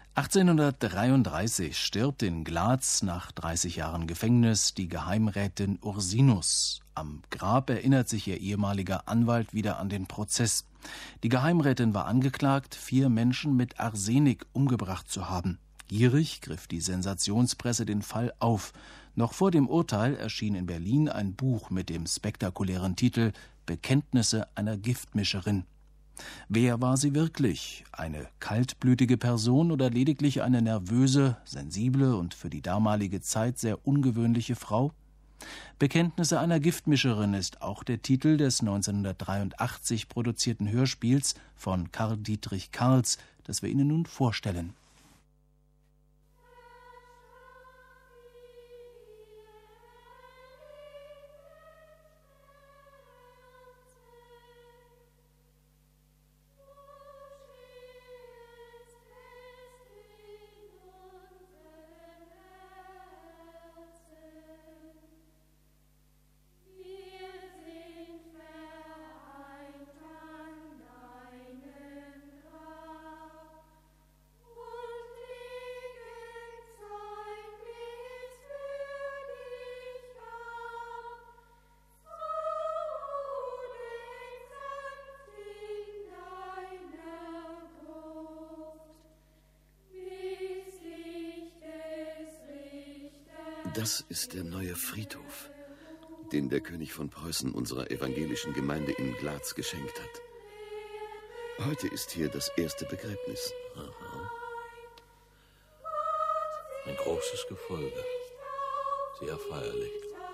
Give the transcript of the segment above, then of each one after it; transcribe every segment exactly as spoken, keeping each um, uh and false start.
achtzehnhundertdreiunddreißig stirbt in Glatz nach dreißig Jahren Gefängnis die Geheimrätin Ursinus. Am Grab erinnert sich ihr ehemaliger Anwalt wieder an den Prozess. Die Geheimrätin war angeklagt, vier Menschen mit Arsenik umgebracht zu haben. Gierig griff die Sensationspresse den Fall auf. Noch vor dem Urteil erschien in Berlin ein Buch mit dem spektakulären Titel »Bekenntnisse einer Giftmischerin«. Wer war sie wirklich? Eine kaltblütige Person oder lediglich eine nervöse, sensible und für die damalige Zeit sehr ungewöhnliche Frau? »Bekenntnisse einer Giftmischerin« ist auch der Titel des neunzehnhundertdreiundachtzig produzierten Hörspiels von Karl Dietrich Karls, das wir Ihnen nun vorstellen. Das ist der neue Friedhof, den der König von Preußen unserer evangelischen Gemeinde in Glatz geschenkt hat. Heute ist hier das erste Begräbnis. Aha. Ein großes Gefolge. Sehr feierlich.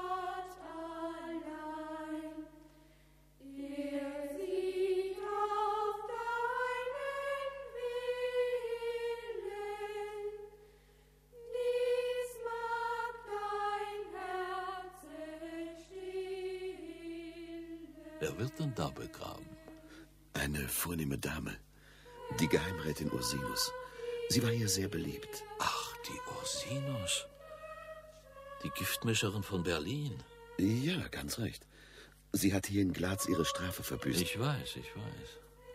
Wer wird denn da begraben? Eine vornehme Dame, die Geheimrätin Ursinus. Sie war hier sehr beliebt. Ach, die Ursinus. Die Giftmischerin von Berlin. Ja, ganz recht. Sie hat hier in Glatz ihre Strafe verbüßt. Ich weiß, ich weiß.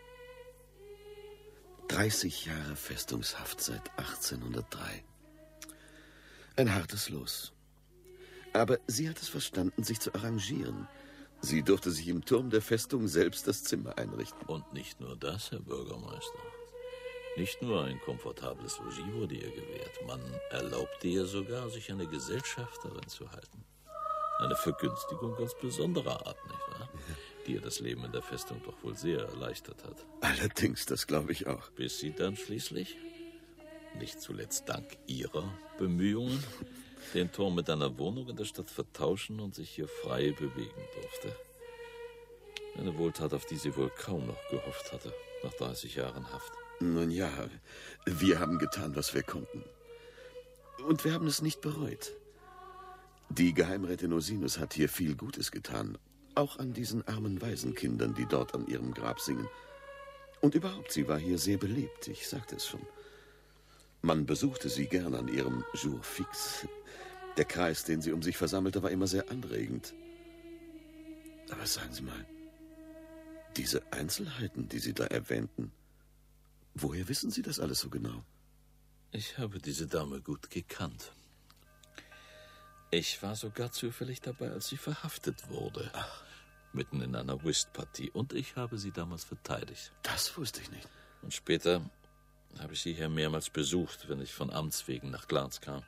dreißig Jahre Festungshaft seit achtzehnhundertdrei. Ein hartes Los. Aber sie hat es verstanden, sich zu arrangieren. Sie durfte sich im Turm der Festung selbst das Zimmer einrichten. Und nicht nur das, Herr Bürgermeister. Nicht nur ein komfortables Logis wurde ihr gewährt. Man erlaubte ihr sogar, sich eine Gesellschafterin zu halten. Eine Vergünstigung ganz besonderer Art, nicht wahr? Die ihr das Leben in der Festung doch wohl sehr erleichtert hat. Allerdings, das glaube ich auch. Bis sie dann schließlich, nicht zuletzt dank ihrer Bemühungen, den Turm mit einer Wohnung in der Stadt vertauschen und sich hier frei bewegen durfte. Eine Wohltat, auf die sie wohl kaum noch gehofft hatte, nach dreißig Jahren Haft. Nun ja, wir haben getan, was wir konnten. Und wir haben es nicht bereut. Die Geheimrätin Ursinus hat hier viel Gutes getan. Auch an diesen armen Waisenkindern, die dort an ihrem Grab singen. Und überhaupt, sie war hier sehr beliebt, ich sagte es schon. Man besuchte sie gern an ihrem Jour fix. Der Kreis, den sie um sich versammelte, war immer sehr anregend. Aber sagen Sie mal, diese Einzelheiten, die Sie da erwähnten, woher wissen Sie das alles so genau? Ich habe diese Dame gut gekannt. Ich war sogar zufällig dabei, als sie verhaftet wurde. Ach. Mitten in einer Whistpartie. Und ich habe sie damals verteidigt. Das wusste ich nicht. Und später habe ich sie hier mehrmals besucht, wenn ich von Amts wegen nach Glatz kam.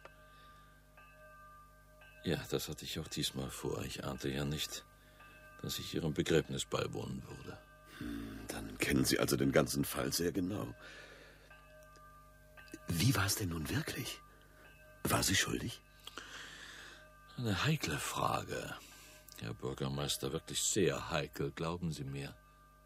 Ja, das hatte ich auch diesmal vor. Ich ahnte ja nicht, dass ich ihrem Begräbnis beiwohnen würde. Hm, dann kennen Sie also den ganzen Fall sehr genau. Wie war es denn nun wirklich? War sie schuldig? Eine heikle Frage, Herr Bürgermeister, wirklich sehr heikel, glauben Sie mir.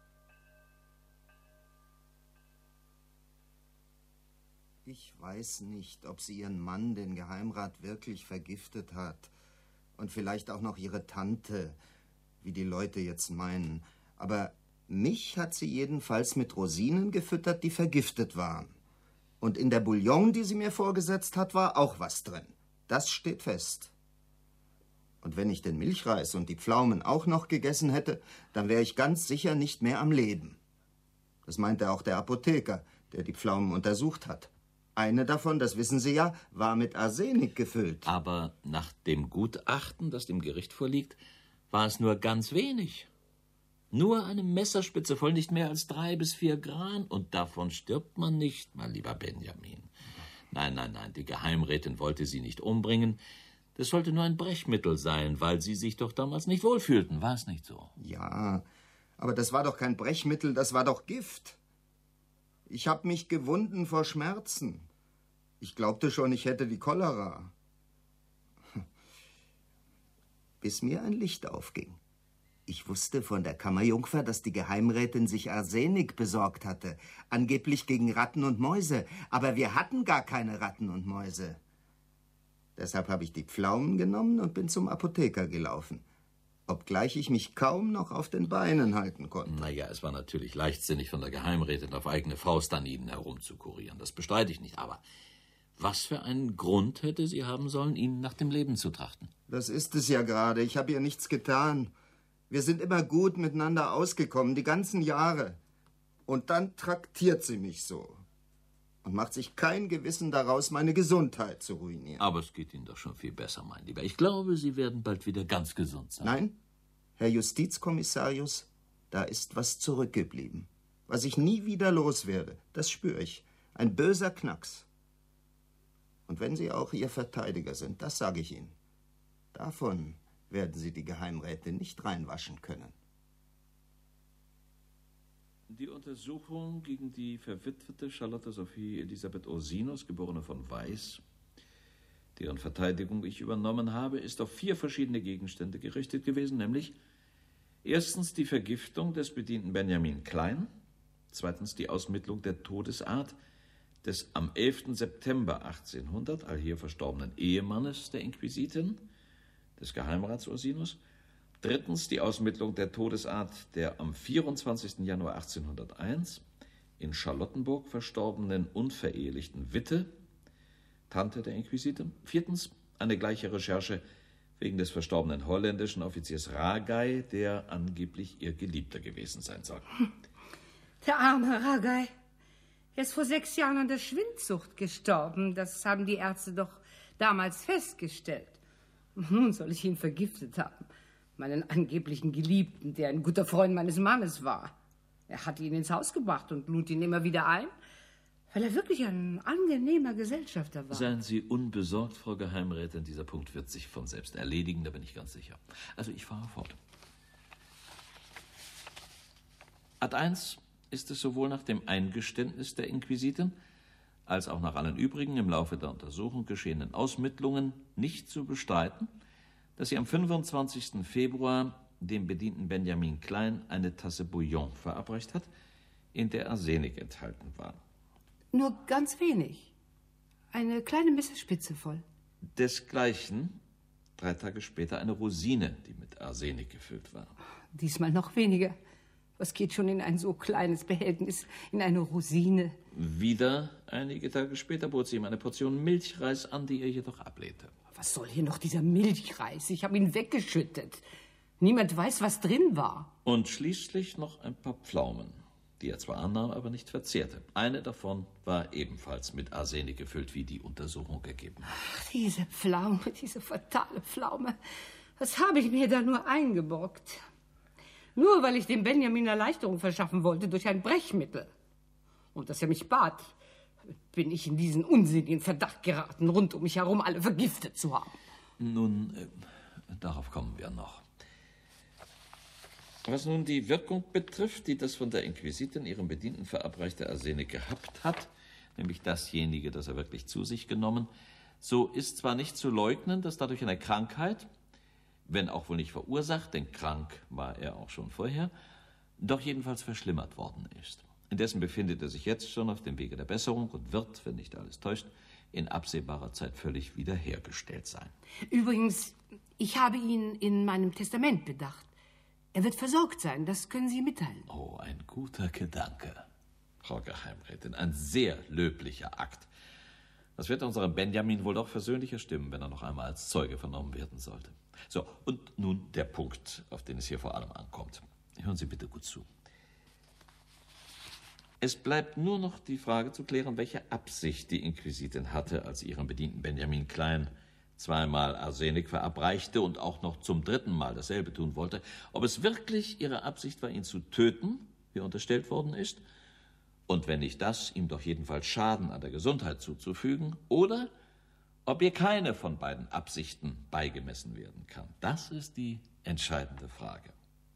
Ich weiß nicht, ob sie ihren Mann, den Geheimrat, wirklich vergiftet hat. Und vielleicht auch noch ihre Tante, wie die Leute jetzt meinen. Aber mich hat sie jedenfalls mit Rosinen gefüttert, die vergiftet waren. Und in der Bouillon, die sie mir vorgesetzt hat, war auch was drin. Das steht fest. Und wenn ich den Milchreis und die Pflaumen auch noch gegessen hätte, dann wäre ich ganz sicher nicht mehr am Leben. Das meinte auch der Apotheker, der die Pflaumen untersucht hat. Eine davon, das wissen Sie ja, war mit Arsenik gefüllt. Aber nach dem Gutachten, das dem Gericht vorliegt, war es nur ganz wenig. Nur eine Messerspitze voll, nicht mehr als drei bis vier Gran. Und davon stirbt man nicht, mein lieber Benjamin. Nein, nein, nein, die Geheimrätin wollte Sie nicht umbringen. Das sollte nur ein Brechmittel sein, weil Sie sich doch damals nicht wohlfühlten. War es nicht so? Ja, aber das war doch kein Brechmittel, das war doch Gift. Ich habe mich gewunden vor Schmerzen. Ich glaubte schon, ich hätte die Cholera. Bis mir ein Licht aufging. Ich wusste von der Kammerjungfer, dass die Geheimrätin sich Arsenik besorgt hatte. Angeblich gegen Ratten und Mäuse. Aber wir hatten gar keine Ratten und Mäuse. Deshalb habe ich die Pflaumen genommen und bin zum Apotheker gelaufen. Obgleich ich mich kaum noch auf den Beinen halten konnte. Naja, es war natürlich leichtsinnig von der Geheimrätin auf eigene Faust an Ihnen herumzukurieren. Das bestreite ich nicht. Aber was für einen Grund hätte sie haben sollen, Ihnen nach dem Leben zu trachten? Das ist es ja gerade. Ich habe ihr nichts getan. Wir sind immer gut miteinander ausgekommen, die ganzen Jahre. Und dann traktiert sie mich so. Und macht sich kein Gewissen daraus, meine Gesundheit zu ruinieren. Aber es geht Ihnen doch schon viel besser, mein Lieber. Ich glaube, Sie werden bald wieder ganz gesund sein. Nein, Herr Justizkommissarius, da ist was zurückgeblieben. Was ich nie wieder loswerde, das spüre ich. Ein böser Knacks. Und wenn Sie auch Ihr Verteidiger sind, das sage ich Ihnen. Davon werden Sie die Geheimräte nicht reinwaschen können. Die Untersuchung gegen die verwitwete Charlotte Sophie Elisabeth Ursinus, geborene von Weiß, deren Verteidigung ich übernommen habe, ist auf vier verschiedene Gegenstände gerichtet gewesen, nämlich erstens die Vergiftung des Bedienten Benjamin Klein, zweitens die Ausmittlung der Todesart des am elften September achtzehnhundert allhier verstorbenen Ehemannes der Inquisitin, des Geheimrats Ursinus, drittens die Ausmittlung der Todesart der am vierundzwanzigsten Januar achtzehnhunderteins in Charlottenburg verstorbenen unverehelichten Witte, Tante der Inquisitin. Viertens eine gleiche Recherche wegen des verstorbenen holländischen Offiziers Ragay, der angeblich ihr Geliebter gewesen sein soll. Der arme Ragay. Er ist vor sechs Jahren an der Schwindsucht gestorben. Das haben die Ärzte doch damals festgestellt. Nun soll ich ihn vergiftet haben. Meinen angeblichen Geliebten, der ein guter Freund meines Mannes war. Er hat ihn ins Haus gebracht und lud ihn immer wieder ein, weil er wirklich ein angenehmer Gesellschafter war. Seien Sie unbesorgt, Frau Geheimrätin. Dieser Punkt wird sich von selbst erledigen, da bin ich ganz sicher. Also ich fahre fort. Ad eins ist es sowohl nach dem Eingeständnis der Inquisitin als auch nach allen übrigen im Laufe der Untersuchung geschehenen Ausmittlungen nicht zu bestreiten, dass sie am fünfundzwanzigsten Februar dem Bedienten Benjamin Klein eine Tasse Bouillon verabreicht hat, in der Arsenik enthalten war. Nur ganz wenig. Eine kleine Messerspitze voll. Desgleichen drei Tage später eine Rosine, die mit Arsenik gefüllt war. Diesmal noch weniger. Was geht schon in ein so kleines Behältnis, in eine Rosine? Wieder einige Tage später bot sie ihm eine Portion Milchreis an, die er jedoch ablehnte. Was soll hier noch dieser Milchreis? Ich habe ihn weggeschüttet. Niemand weiß, was drin war. Und schließlich noch ein paar Pflaumen, die er zwar annahm, aber nicht verzehrte. Eine davon war ebenfalls mit Arsenik gefüllt, wie die Untersuchung ergeben hat. Ach, diese Pflaume, diese fatale Pflaume. Was habe ich mir da nur eingebrockt? Nur weil ich dem Benjamin Erleichterung verschaffen wollte durch ein Brechmittel. Und dass er mich bat, bin ich in diesen unsinnigen Verdacht geraten, rund um mich herum alle vergiftet zu haben. Nun, äh, darauf kommen wir noch. Was nun die Wirkung betrifft, die das von der Inquisitin ihrem Bedienten verabreichte Arsenik gehabt hat, nämlich dasjenige, das er wirklich zu sich genommen, so ist zwar nicht zu leugnen, dass dadurch eine Krankheit, wenn auch wohl nicht verursacht, denn krank war er auch schon vorher, doch jedenfalls verschlimmert worden ist. Indessen befindet er sich jetzt schon auf dem Wege der Besserung und wird, wenn nicht alles täuscht, in absehbarer Zeit völlig wiederhergestellt sein. Übrigens, ich habe ihn in meinem Testament bedacht. Er wird versorgt sein, das können Sie mitteilen. Oh, ein guter Gedanke, Frau Geheimrätin, ein sehr löblicher Akt. Das wird unserem Benjamin wohl doch versöhnlicher stimmen, wenn er noch einmal als Zeuge vernommen werden sollte. So, und nun der Punkt, auf den es hier vor allem ankommt. Hören Sie bitte gut zu. Es bleibt nur noch die Frage zu klären, welche Absicht die Inquisitin hatte, als sie ihrem Bedienten Benjamin Klein zweimal Arsenik verabreichte und auch noch zum dritten Mal dasselbe tun wollte. Ob es wirklich ihre Absicht war, ihn zu töten, wie unterstellt worden ist, und wenn nicht das, ihm doch jedenfalls Schaden an der Gesundheit zuzufügen, oder ob ihr keine von beiden Absichten beigemessen werden kann. Das ist die entscheidende Frage.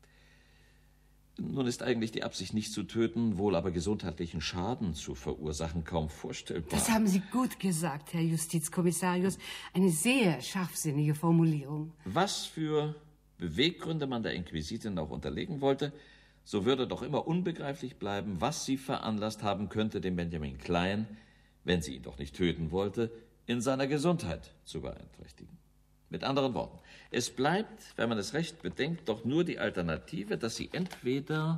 Nun ist eigentlich die Absicht, nicht zu töten, wohl aber gesundheitlichen Schaden zu verursachen, kaum vorstellbar. Das haben Sie gut gesagt, Herr Justizkommissarius. Eine sehr scharfsinnige Formulierung. Was für Beweggründe man der Inquisitin auch unterlegen wollte, so würde doch immer unbegreiflich bleiben, was sie veranlasst haben könnte, den Benjamin Klein, wenn sie ihn doch nicht töten wollte, in seiner Gesundheit zu beeinträchtigen. Mit anderen Worten, es bleibt, wenn man es recht bedenkt, doch nur die Alternative, dass sie entweder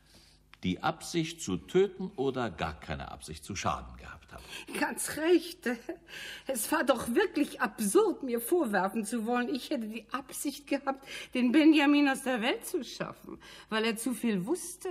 die Absicht zu töten oder gar keine Absicht zu schaden gehabt haben. Ganz recht. Es war doch wirklich absurd, mir vorwerfen zu wollen, ich hätte die Absicht gehabt, den Benjamin aus der Welt zu schaffen, weil er zu viel wusste.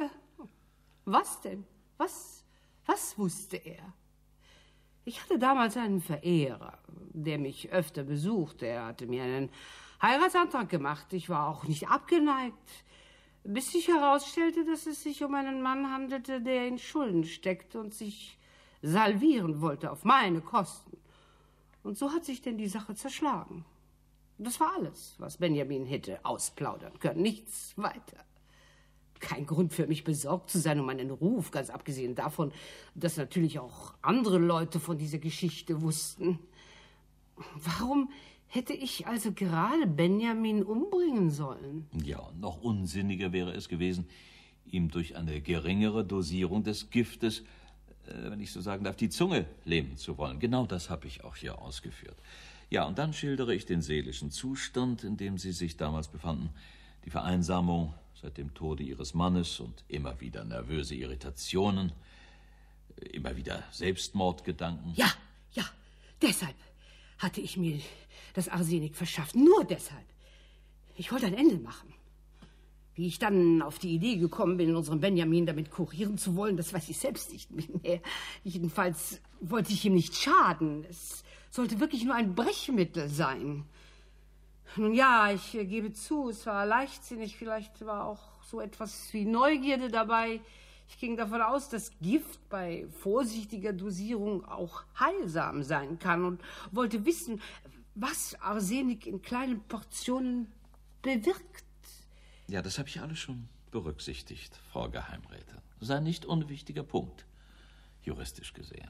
Was denn? Was, was wusste er? Ich hatte damals einen Verehrer, der mich öfter besuchte. Er hatte mir einen Heiratsantrag gemacht. Ich war auch nicht abgeneigt, bis sich herausstellte, dass es sich um einen Mann handelte, der in Schulden steckte und sich salvieren wollte auf meine Kosten. Und so hat sich denn die Sache zerschlagen. Das war alles, was Benjamin hätte ausplaudern können, nichts weiter. Kein Grund für mich besorgt zu sein um meinen Ruf, ganz abgesehen davon, dass natürlich auch andere Leute von dieser Geschichte wussten. Warum hätte ich also gerade Benjamin umbringen sollen? Ja, noch unsinniger wäre es gewesen, ihm durch eine geringere Dosierung des Giftes, äh, wenn ich so sagen darf, die Zunge lähmen zu wollen. Genau das habe ich auch hier ausgeführt. Ja, und dann schildere ich den seelischen Zustand, in dem Sie sich damals befanden, die Vereinsamung seit dem Tode ihres Mannes und immer wieder nervöse Irritationen, immer wieder Selbstmordgedanken. Ja, ja, deshalb hatte ich mir das Arsenik verschafft. Nur deshalb. Ich wollte ein Ende machen. Wie ich dann auf die Idee gekommen bin, unseren Benjamin damit kurieren zu wollen, das weiß ich selbst nicht mehr. Jedenfalls wollte ich ihm nicht schaden. Es sollte wirklich nur ein Brechmittel sein. Nun ja, ich äh, gebe zu, es war leichtsinnig, vielleicht war auch so etwas wie Neugierde dabei. Ich ging davon aus, dass Gift bei vorsichtiger Dosierung auch heilsam sein kann und wollte wissen, was Arsenik in kleinen Portionen bewirkt. Ja, das habe ich alles schon berücksichtigt, Frau Geheimrätin. Das ist ein nicht unwichtiger Punkt, juristisch gesehen.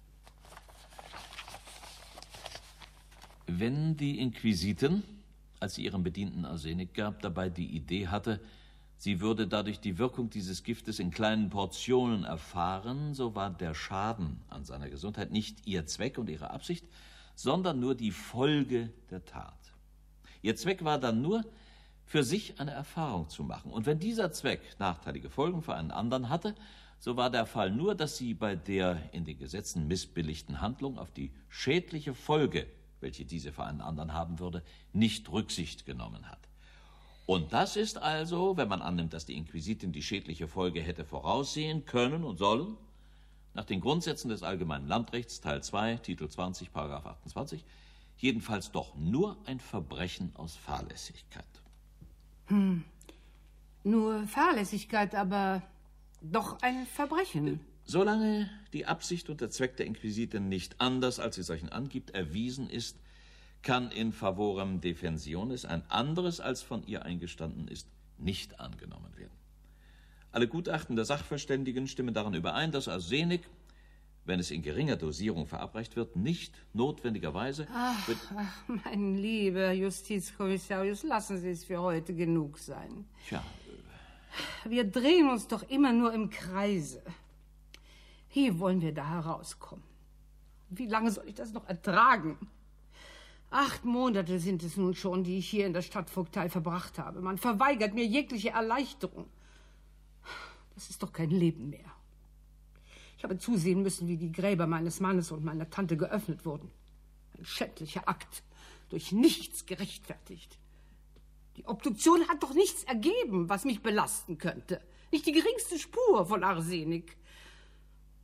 Wenn die Inquisitin, als sie ihrem Bedienten Arsenik gab, dabei die Idee hatte, sie würde dadurch die Wirkung dieses Giftes in kleinen Portionen erfahren, so war der Schaden an seiner Gesundheit nicht ihr Zweck und ihre Absicht, sondern nur die Folge der Tat. Ihr Zweck war dann nur, für sich eine Erfahrung zu machen. Und wenn dieser Zweck nachteilige Folgen für einen anderen hatte, so war der Fall nur, dass sie bei der in den Gesetzen missbilligten Handlung auf die schädliche Folge, welche diese für einen anderen haben würde, nicht Rücksicht genommen hat. Und das ist also, wenn man annimmt, dass die Inquisitin die schädliche Folge hätte voraussehen können und sollen, nach den Grundsätzen des Allgemeinen Landrechts, Teil zwei, Titel zwanzig, Paragraph achtundzwanzig, jedenfalls doch nur ein Verbrechen aus Fahrlässigkeit. Hm. Nur Fahrlässigkeit, aber doch ein Verbrechen. Solange die Absicht und der Zweck der Inquisitin nicht anders, als sie solchen angibt, erwiesen ist, kann in favorem defensionis ein anderes, als von ihr eingestanden ist, nicht angenommen werden. Alle Gutachten der Sachverständigen stimmen daran überein, dass Arsenik, wenn es in geringer Dosierung verabreicht wird, nicht notwendigerweise... Ach, ach, mein lieber Justizkommissarius, lassen Sie es für heute genug sein. Tja. Wir drehen uns doch immer nur im Kreise. Wie wollen wir da herauskommen? Wie lange soll ich das noch ertragen? Acht Monate sind es nun schon, die ich hier in der Stadtvogtei verbracht habe. Man verweigert mir jegliche Erleichterung. Das ist doch kein Leben mehr. Ich habe zusehen müssen, wie die Gräber meines Mannes und meiner Tante geöffnet wurden. Ein schändlicher Akt, durch nichts gerechtfertigt. Die Obduktion hat doch nichts ergeben, was mich belasten könnte. Nicht die geringste Spur von Arsenik.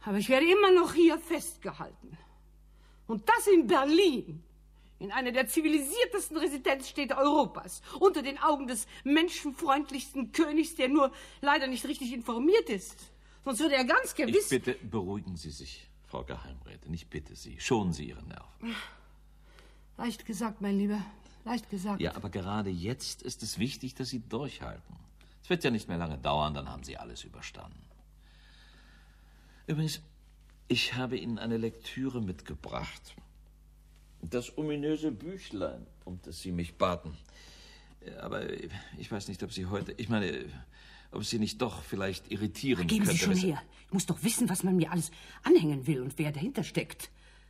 Aber ich werde immer noch hier festgehalten. Und das in Berlin, in einer der zivilisiertesten Residenzstädte Europas, unter den Augen des menschenfreundlichsten Königs, der nur leider nicht richtig informiert ist. Sonst würde er ganz gewiss... Ich bitte, beruhigen Sie sich, Frau Geheimrätin. Ich bitte Sie, schonen Sie Ihre Nerven. Leicht gesagt, mein Lieber, leicht gesagt. Ja, aber gerade jetzt ist es wichtig, dass Sie durchhalten. Es wird ja nicht mehr lange dauern, dann haben Sie alles überstanden. Übrigens, ich habe Ihnen eine Lektüre mitgebracht. Das ominöse Büchlein, um das Sie mich baten. Aber ich weiß nicht, ob Sie heute... Ich meine, ob Sie nicht doch vielleicht irritieren Geben könnte. Sie schon her. Ich muss doch wissen, was man mir alles anhängen will und wer dahinter steckt.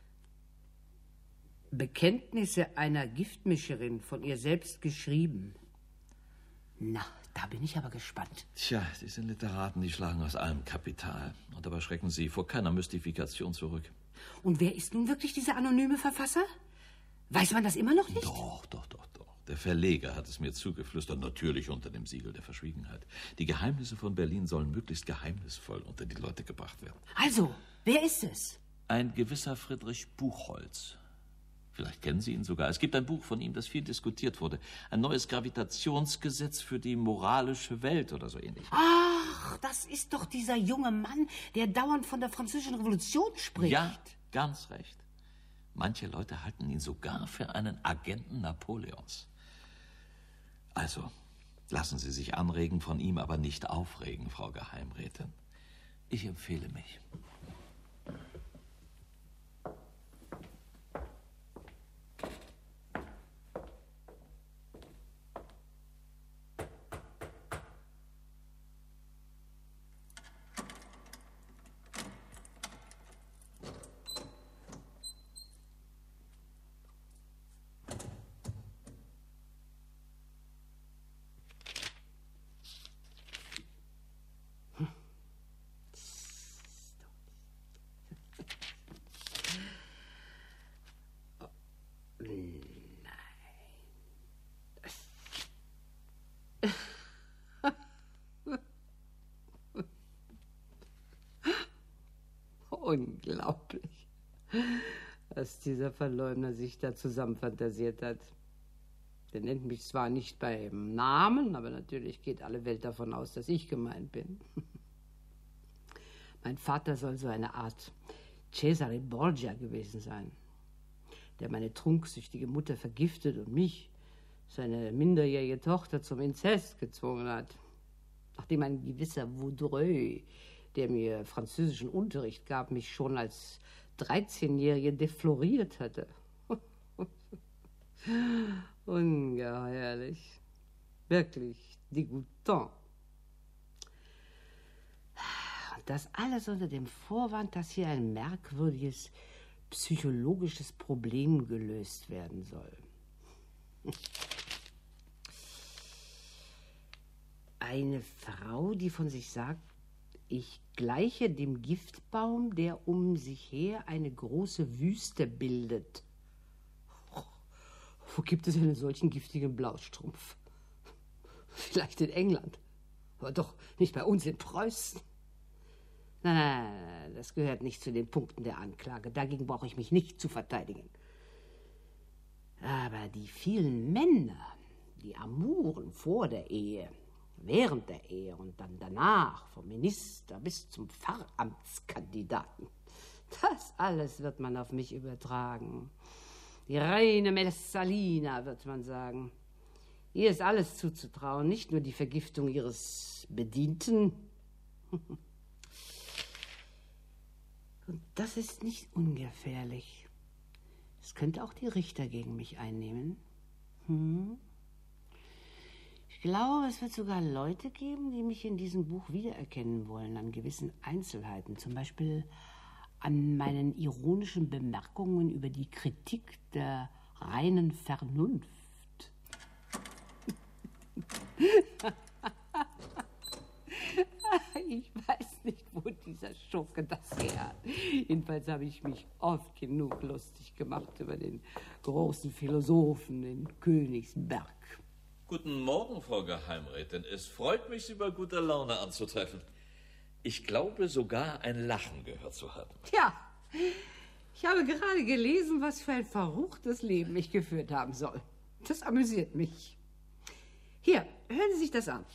Bekenntnisse einer Giftmischerin, von ihr selbst geschrieben. Na, da bin ich aber gespannt. Tja, diese Literaten, die schlagen aus allem Kapital. Und dabei schrecken sie vor keiner Mystifikation zurück. Und wer ist nun wirklich dieser anonyme Verfasser? Weiß man das immer noch nicht? Doch, doch, doch, doch. Der Verleger hat es mir zugeflüstert, natürlich unter dem Siegel der Verschwiegenheit. Die Geheimnisse von Berlin sollen möglichst geheimnisvoll unter die Leute gebracht werden. Also, wer ist es? Ein gewisser Friedrich Buchholz. Vielleicht kennen Sie ihn sogar. Es gibt ein Buch von ihm, das viel diskutiert wurde. Ein neues Gravitationsgesetz für die moralische Welt oder so ähnlich. Ach, das ist doch dieser junge Mann, der dauernd von der Französischen Revolution spricht. Ja, ganz recht. Manche Leute halten ihn sogar für einen Agenten Napoleons. Also, lassen Sie sich anregen, von ihm aber nicht aufregen, Frau Geheimrätin. Ich empfehle mich. Unglaublich, was dieser Verleumder sich da zusammenfantasiert hat. Der nennt mich zwar nicht beim Namen, aber natürlich geht alle Welt davon aus, dass ich gemeint bin. Mein Vater soll so eine Art Cesare Borgia gewesen sein, der meine trunksüchtige Mutter vergiftet und mich, seine minderjährige Tochter, zum Inzest gezwungen hat. Nachdem ein gewisser Vaudreuil, der mir französischen Unterricht gab, mich schon als dreizehnjährige defloriert hatte. Ungeheuerlich. Wirklich dégoûtant. Und das alles unter dem Vorwand, dass hier ein merkwürdiges psychologisches Problem gelöst werden soll. Eine Frau, die von sich sagt, ich gleiche dem Giftbaum, der um sich her eine große Wüste bildet. Oh, wo gibt es einen solchen giftigen Blaustrumpf? Vielleicht in England, aber doch nicht bei uns in Preußen. Nein, nein, nein, das gehört nicht zu den Punkten der Anklage. Dagegen brauche ich mich nicht zu verteidigen. Aber die vielen Männer, die Amuren vor der Ehe, während der Ehe und dann danach, vom Minister bis zum Pfarramtskandidaten. Das alles wird man auf mich übertragen. Die reine Messalina, wird man sagen. Ihr ist alles zuzutrauen, nicht nur die Vergiftung ihres Bedienten. Und das ist nicht ungefährlich. Es könnte auch die Richter gegen mich einnehmen. Hm? Ich glaube, es wird sogar Leute geben, die mich in diesem Buch wiedererkennen wollen, an gewissen Einzelheiten. Zum Beispiel an meinen ironischen Bemerkungen über die Kritik der reinen Vernunft. Ich weiß nicht, wo dieser Schurke das her hat. Jedenfalls habe ich mich oft genug lustig gemacht über den großen Philosophen in Königsberg. Guten Morgen, Frau Geheimrätin. Es freut mich, Sie bei guter Laune anzutreffen. Ich glaube sogar, ein Lachen gehört zu haben. Tja, ich habe gerade gelesen, was für ein verruchtes Leben ich geführt haben soll. Das amüsiert mich. Hier, hören Sie sich das an.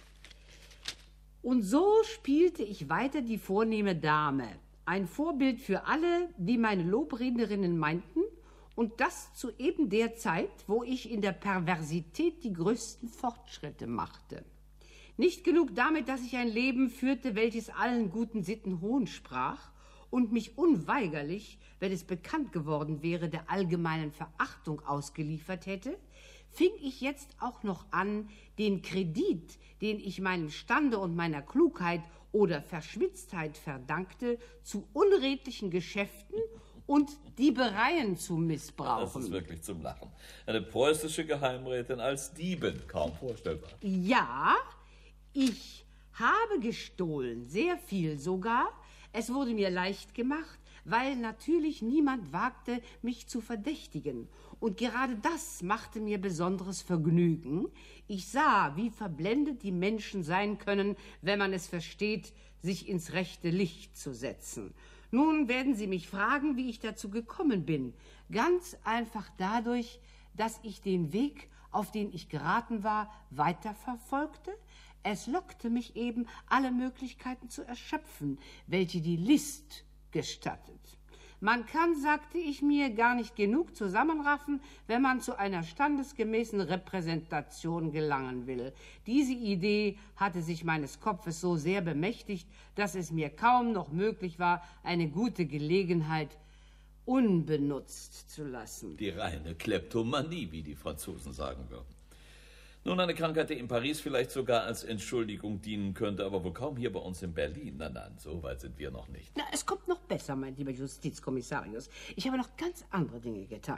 Und so spielte ich weiter die vornehme Dame. Ein Vorbild für alle, wie meine Lobrednerinnen meinten. Und das zu eben der Zeit, wo ich in der Perversität die größten Fortschritte machte. Nicht genug damit, dass ich ein Leben führte, welches allen guten Sitten Hohn sprach und mich unweigerlich, wenn es bekannt geworden wäre, der allgemeinen Verachtung ausgeliefert hätte, fing ich jetzt auch noch an, den Kredit, den ich meinem Stande und meiner Klugheit oder Verschmitztheit verdankte, zu unredlichen Geschäften und Diebereien zu missbrauchen. Das ist wirklich zum Lachen. Eine preußische Geheimrätin als Diebin, kaum vorstellbar. Ja, ich habe gestohlen, sehr viel sogar. Es wurde mir leicht gemacht, weil natürlich niemand wagte, mich zu verdächtigen. Und gerade das machte mir besonderes Vergnügen. Ich sah, wie verblendet die Menschen sein können, wenn man es versteht, sich ins rechte Licht zu setzen. Nun werden Sie mich fragen, wie ich dazu gekommen bin. Ganz einfach dadurch, dass ich den Weg, auf den ich geraten war, weiterverfolgte. Es lockte mich eben, alle Möglichkeiten zu erschöpfen, welche die List gestattet. Man kann, sagte ich mir, gar nicht genug zusammenraffen, wenn man zu einer standesgemäßen Repräsentation gelangen will. Diese Idee hatte sich meines Kopfes so sehr bemächtigt, dass es mir kaum noch möglich war, eine gute Gelegenheit unbenutzt zu lassen. Die reine Kleptomanie, wie die Franzosen sagen würden. Nun, eine Krankheit, die in Paris vielleicht sogar als Entschuldigung dienen könnte, aber wohl kaum hier bei uns in Berlin. Nein, nein, so weit sind wir noch nicht. Na, es kommt noch besser, mein lieber Justizkommissarius. Ich habe noch ganz andere Dinge getan.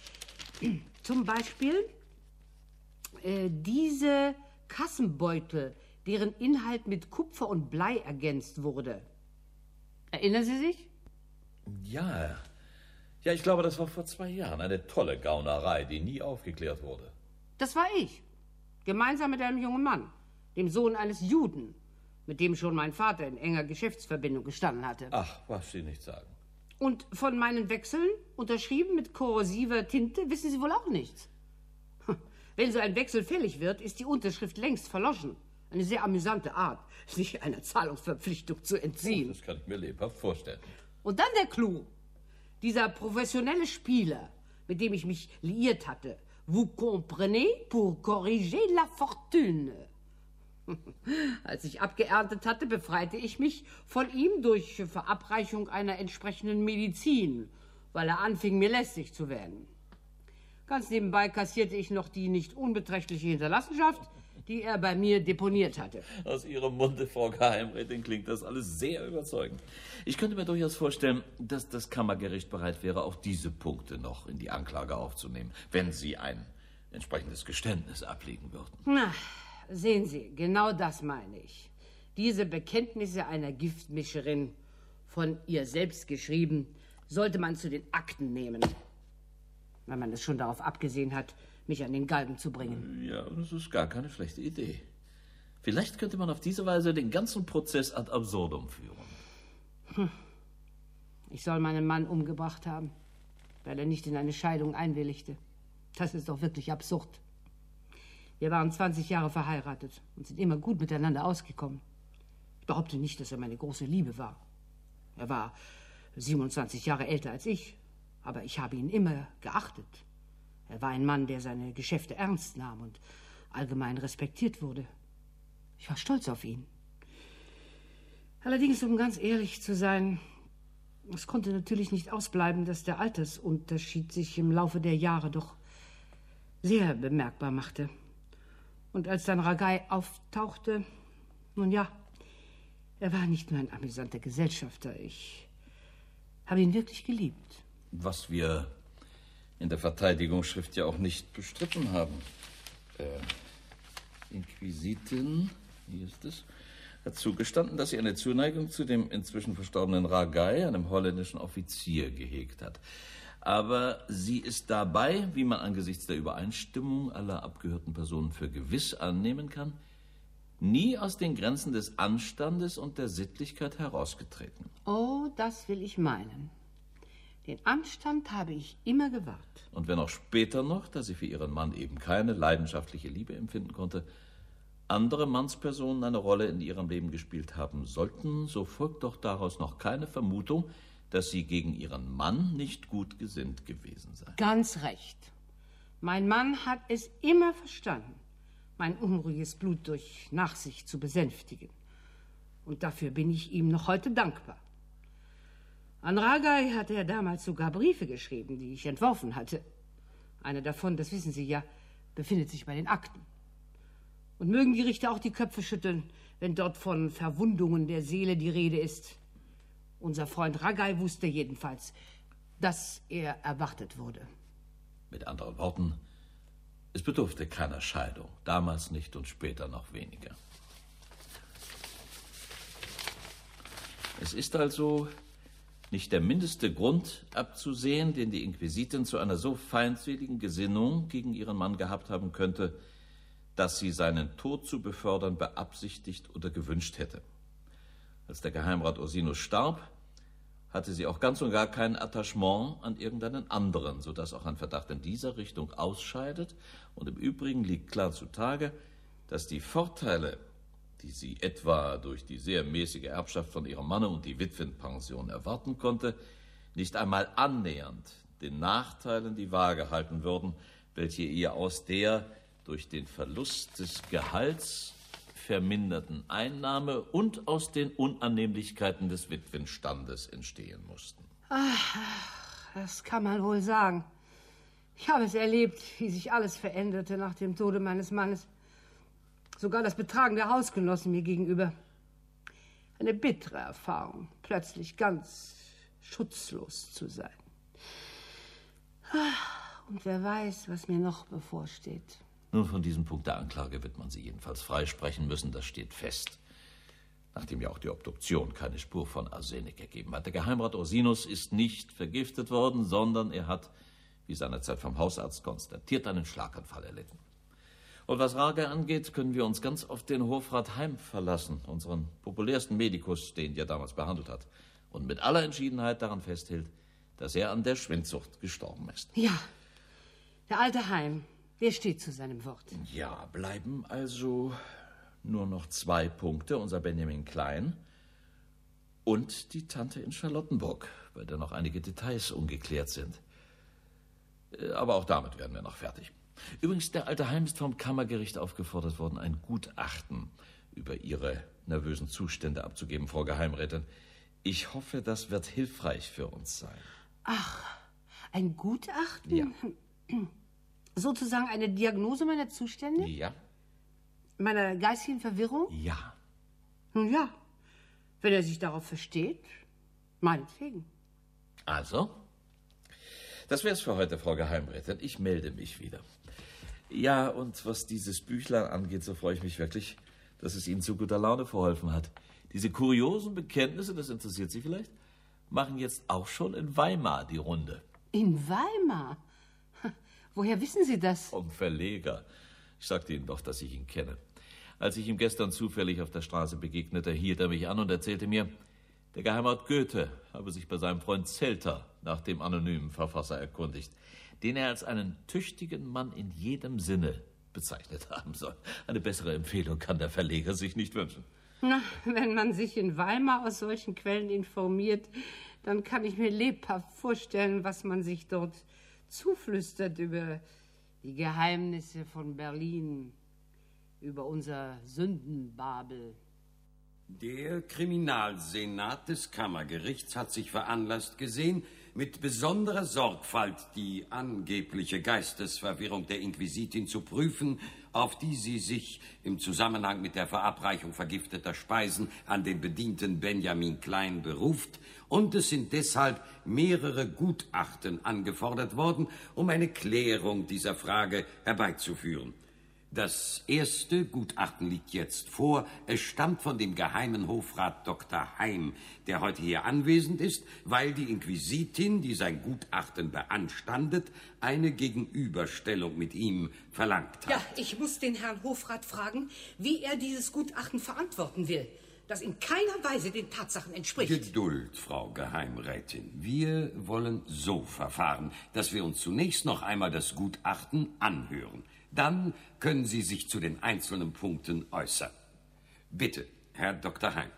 Zum Beispiel äh, diese Kassenbeutel, deren Inhalt mit Kupfer und Blei ergänzt wurde. Erinnern Sie sich? Ja, ja, ich glaube, das war vor zwei Jahren eine tolle Gaunerei, die nie aufgeklärt wurde. Das war ich. Gemeinsam mit einem jungen Mann, dem Sohn eines Juden, mit dem schon mein Vater in enger Geschäftsverbindung gestanden hatte. Ach, was Sie nicht sagen. Und von meinen Wechseln, unterschrieben mit korrosiver Tinte, wissen Sie wohl auch nichts. Wenn so ein Wechsel fällig wird, ist die Unterschrift längst verloschen. Eine sehr amüsante Art, sich einer Zahlungsverpflichtung zu entziehen. Oh, das kann ich mir lebhaft vorstellen. Und dann der Clou. Dieser professionelle Spieler, mit dem ich mich liiert hatte, vous comprenez, pour corriger la fortune. Als ich abgeerntet hatte, befreite ich mich von ihm durch Verabreichung einer entsprechenden Medizin, weil er anfing, mir lästig zu werden. Ganz nebenbei kassierte ich noch die nicht unbeträchtliche Hinterlassenschaft, die er bei mir deponiert hatte. Aus Ihrem Munde, Frau Geheimrätin, klingt das alles sehr überzeugend. Ich könnte mir durchaus vorstellen, dass das Kammergericht bereit wäre, auch diese Punkte noch in die Anklage aufzunehmen, wenn Sie ein entsprechendes Geständnis ablegen würden. Na, sehen Sie, genau das meine ich. Diese Bekenntnisse einer Giftmischerin, von ihr selbst geschrieben, sollte man zu den Akten nehmen, wenn man es schon darauf abgesehen hat, mich an den Galgen zu bringen. Ja, das ist gar keine schlechte Idee. Vielleicht könnte man auf diese Weise den ganzen Prozess ad absurdum führen. Hm. Ich soll meinen Mann umgebracht haben, weil er nicht in eine Scheidung einwilligte. Das ist doch wirklich absurd. Wir waren zwanzig Jahre verheiratet und sind immer gut miteinander ausgekommen. Ich behaupte nicht, dass er meine große Liebe war. Er war siebenundzwanzig Jahre älter als ich, aber ich habe ihn immer geachtet. Er war ein Mann, der seine Geschäfte ernst nahm und allgemein respektiert wurde. Ich war stolz auf ihn. Allerdings, um ganz ehrlich zu sein, es konnte natürlich nicht ausbleiben, dass der Altersunterschied sich im Laufe der Jahre doch sehr bemerkbar machte. Und als dann Ragai auftauchte, nun ja, er war nicht nur ein amüsanter Gesellschafter. Ich habe ihn wirklich geliebt. Was wir in der Verteidigungsschrift ja auch nicht bestritten haben. Äh, Inquisitin, wie ist es, hat zugestanden, dass sie eine Zuneigung zu dem inzwischen verstorbenen Ragai, einem holländischen Offizier, gehegt hat. Aber sie ist dabei, wie man angesichts der Übereinstimmung aller abgehörten Personen für gewiss annehmen kann, nie aus den Grenzen des Anstandes und der Sittlichkeit herausgetreten. Oh, das will ich meinen. Den Anstand habe ich immer gewahrt. Und wenn auch später noch, da sie für ihren Mann eben keine leidenschaftliche Liebe empfinden konnte, andere Mannspersonen eine Rolle in ihrem Leben gespielt haben sollten, so folgt doch daraus noch keine Vermutung, dass sie gegen ihren Mann nicht gut gesinnt gewesen sei. Ganz recht. Mein Mann hat es immer verstanden, mein unruhiges Blut durch Nachsicht zu besänftigen. Und dafür bin ich ihm noch heute dankbar. An Ragai hatte er damals sogar Briefe geschrieben, die ich entworfen hatte. Einer davon, das wissen Sie ja, befindet sich bei den Akten. Und mögen die Richter auch die Köpfe schütteln, wenn dort von Verwundungen der Seele die Rede ist. Unser Freund Ragai wusste jedenfalls, dass er erwartet wurde. Mit anderen Worten, es bedurfte keiner Scheidung, damals nicht und später noch weniger. Es ist also nicht der mindeste Grund abzusehen, den die Inquisitin zu einer so feindseligen Gesinnung gegen ihren Mann gehabt haben könnte, dass sie seinen Tod zu befördern beabsichtigt oder gewünscht hätte. Als der Geheimrat Ursinus starb, hatte sie auch ganz und gar kein Attachement an irgendeinen anderen, sodass auch ein Verdacht in dieser Richtung ausscheidet. Und im Übrigen liegt klar zutage, dass die Vorteile, die sie etwa durch die sehr mäßige Erbschaft von ihrem Manne und die Witwenpension erwarten konnte, nicht einmal annähernd den Nachteilen die Waage halten würden, welche ihr aus der durch den Verlust des Gehalts verminderten Einnahme und aus den Unannehmlichkeiten des Witwenstandes entstehen mussten. Ach, das kann man wohl sagen. Ich habe es erlebt, wie sich alles veränderte nach dem Tode meines Mannes. Sogar das Betragen der Hausgenossen mir gegenüber. Eine bittere Erfahrung, plötzlich ganz schutzlos zu sein. Und wer weiß, was mir noch bevorsteht. Nun, von diesem Punkt der Anklage wird man sie jedenfalls freisprechen müssen, das steht fest. Nachdem ja auch die Obduktion keine Spur von Arsenik ergeben hat. Der Geheimrat Ursinus ist nicht vergiftet worden, sondern er hat, wie seinerzeit vom Hausarzt konstatiert, einen Schlaganfall erlitten. Und was Ragai angeht, können wir uns ganz auf den Hofrat Heim verlassen, unseren populärsten Medikus, den er damals behandelt hat, und mit aller Entschiedenheit daran festhält, dass er an der Schwindsucht gestorben ist. Ja, der alte Heim, der steht zu seinem Wort. Ja, bleiben also nur noch zwei Punkte, unser Benjamin Klein und die Tante in Charlottenburg, bei der noch einige Details ungeklärt sind. Aber auch damit werden wir noch fertig. Übrigens, der alte Heim ist vom Kammergericht aufgefordert worden, ein Gutachten über Ihre nervösen Zustände abzugeben, Frau Geheimrätin. Ich hoffe, das wird hilfreich für uns sein. Ach, ein Gutachten? Ja. Sozusagen eine Diagnose meiner Zustände? Ja. Meiner geistigen Verwirrung? Ja. Nun ja, wenn er sich darauf versteht, meinetwegen. Also, das wär's für heute, Frau Geheimrätin. Ich melde mich wieder. Ja, und was dieses Büchlein angeht, so freue ich mich wirklich, dass es Ihnen zu guter Laune verholfen hat. Diese kuriosen Bekenntnisse, das interessiert Sie vielleicht, machen jetzt auch schon in Weimar die Runde. In Weimar? Woher wissen Sie das? Vom Verleger. Ich sagte Ihnen doch, dass ich ihn kenne. Als ich ihm gestern zufällig auf der Straße begegnete, hielt er mich an und erzählte mir, der Geheimrat Goethe habe sich bei seinem Freund Zelter nach dem anonymen Verfasser erkundigt, den er als einen tüchtigen Mann in jedem Sinne bezeichnet haben soll. Eine bessere Empfehlung kann der Verleger sich nicht wünschen. Na, wenn man sich in Weimar aus solchen Quellen informiert, dann kann ich mir lebhaft vorstellen, was man sich dort zuflüstert über die Geheimnisse von Berlin, über unser Sündenbabel. Der Kriminalsenat des Kammergerichts hat sich veranlasst gesehen, mit besonderer Sorgfalt die angebliche Geistesverwirrung der Inquisitin zu prüfen, auf die sie sich im Zusammenhang mit der Verabreichung vergifteter Speisen an den Bedienten Benjamin Klein beruft, und es sind deshalb mehrere Gutachten angefordert worden, um eine Klärung dieser Frage herbeizuführen. Das erste Gutachten liegt jetzt vor. Es stammt von dem geheimen Hofrat Doktor Heim, der heute hier anwesend ist, weil die Inquisitin, die sein Gutachten beanstandet, eine Gegenüberstellung mit ihm verlangt hat. Ja, ich muss den Herrn Hofrat fragen, wie er dieses Gutachten verantworten will, das in keiner Weise den Tatsachen entspricht. Geduld, Frau Geheimrätin. Wir wollen so verfahren, dass wir uns zunächst noch einmal das Gutachten anhören. Dann können Sie sich zu den einzelnen Punkten äußern. Bitte, Herr Doktor Heim.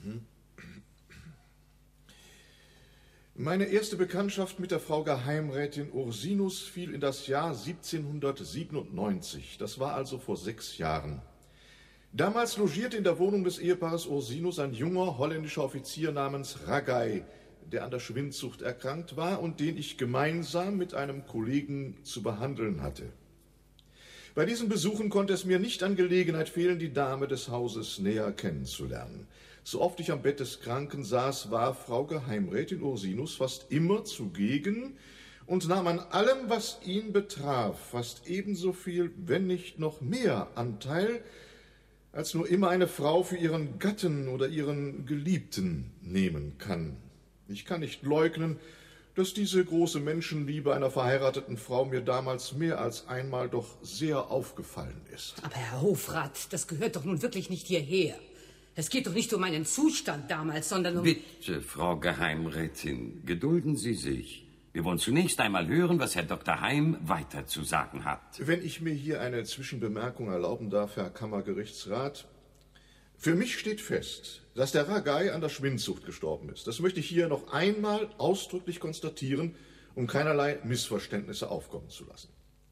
Meine erste Bekanntschaft mit der Frau Geheimrätin Ursinus fiel in das Jahr siebzehnhundertsiebenundneunzig. Das war also vor sechs Jahren. Damals logierte in der Wohnung des Ehepaares Ursinus ein junger holländischer Offizier namens Ragay, der an der Schwindsucht erkrankt war und den ich gemeinsam mit einem Kollegen zu behandeln hatte. Bei diesen Besuchen konnte es mir nicht an Gelegenheit fehlen, die Dame des Hauses näher kennenzulernen. So oft ich am Bett des Kranken saß, war Frau Geheimrätin Ursinus fast immer zugegen und nahm an allem, was ihn betraf, fast ebenso viel, wenn nicht noch mehr Anteil, als nur immer eine Frau für ihren Gatten oder ihren Geliebten nehmen kann. Ich kann nicht leugnen, dass diese große Menschenliebe einer verheirateten Frau mir damals mehr als einmal doch sehr aufgefallen ist. Aber Herr Hofrat, das gehört doch nun wirklich nicht hierher. Es geht doch nicht um meinen Zustand damals, sondern um... Bitte, Frau Geheimrätin, gedulden Sie sich. Wir wollen zunächst einmal hören, was Herr Doktor Heim weiter zu sagen hat. Wenn ich mir hier eine Zwischenbemerkung erlauben darf, Herr Kammergerichtsrat. Für mich steht fest, dass der Ragay an der Schwindsucht gestorben ist. Das möchte ich hier noch einmal ausdrücklich konstatieren, um keinerlei Missverständnisse aufkommen zu lassen.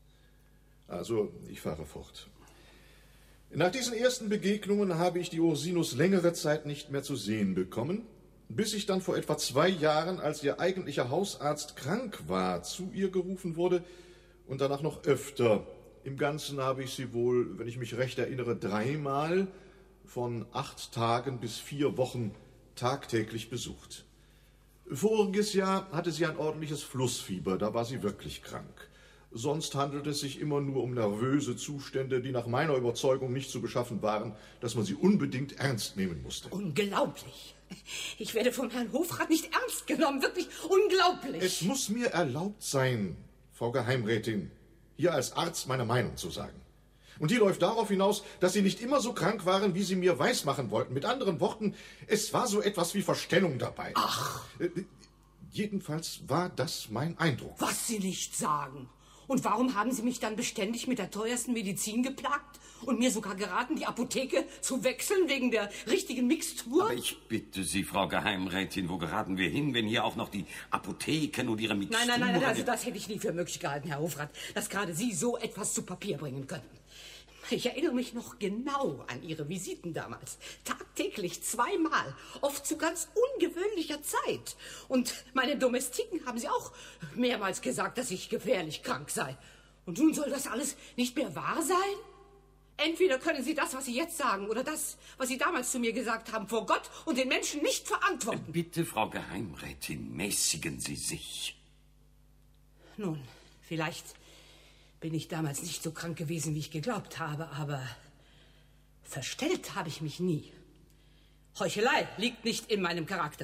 Also, ich fahre fort. Nach diesen ersten Begegnungen habe ich die Ursinus längere Zeit nicht mehr zu sehen bekommen, bis ich dann vor etwa zwei Jahren, als ihr eigentlicher Hausarzt krank war, zu ihr gerufen wurde und danach noch öfter. Im Ganzen habe ich sie wohl, wenn ich mich recht erinnere, dreimal von acht Tagen bis vier Wochen tagtäglich besucht. Voriges Jahr hatte sie ein ordentliches Flussfieber, da war sie wirklich krank. Sonst handelt es sich immer nur um nervöse Zustände, die nach meiner Überzeugung nicht so beschaffen waren, dass man sie unbedingt ernst nehmen musste. Unglaublich. Ich werde vom Herrn Hofrat nicht ernst genommen, wirklich unglaublich. Es muss mir erlaubt sein, Frau Geheimrätin, hier als Arzt meine Meinung zu sagen. Und die läuft darauf hinaus, dass Sie nicht immer so krank waren, wie Sie mir weismachen wollten. Mit anderen Worten, es war so etwas wie Verstellung dabei. Ach. Äh, jedenfalls war das mein Eindruck. Was Sie nicht sagen. Und warum haben Sie mich dann beständig mit der teuersten Medizin geplagt und mir sogar geraten, die Apotheke zu wechseln wegen der richtigen Mixtur? Aber ich bitte Sie, Frau Geheimrätin, wo geraten wir hin, wenn hier auch noch die Apotheken und ihre Mixtur... Nein, nein, nein, also das hätte ich nie für möglich gehalten, Herr Hofrat, dass gerade Sie so etwas zu Papier bringen könnten. Ich erinnere mich noch genau an Ihre Visiten damals. Tagtäglich, zweimal, oft zu ganz ungewöhnlicher Zeit. Und meine Domestiken haben Sie auch mehrmals gesagt, dass ich gefährlich krank sei. Und nun soll das alles nicht mehr wahr sein? Entweder können Sie das, was Sie jetzt sagen, oder das, was Sie damals zu mir gesagt haben, vor Gott und den Menschen nicht verantworten. Bitte, Frau Geheimrätin, mäßigen Sie sich. Nun, vielleicht bin ich damals nicht so krank gewesen, wie ich geglaubt habe, aber verstellt habe ich mich nie. Heuchelei liegt nicht in meinem Charakter.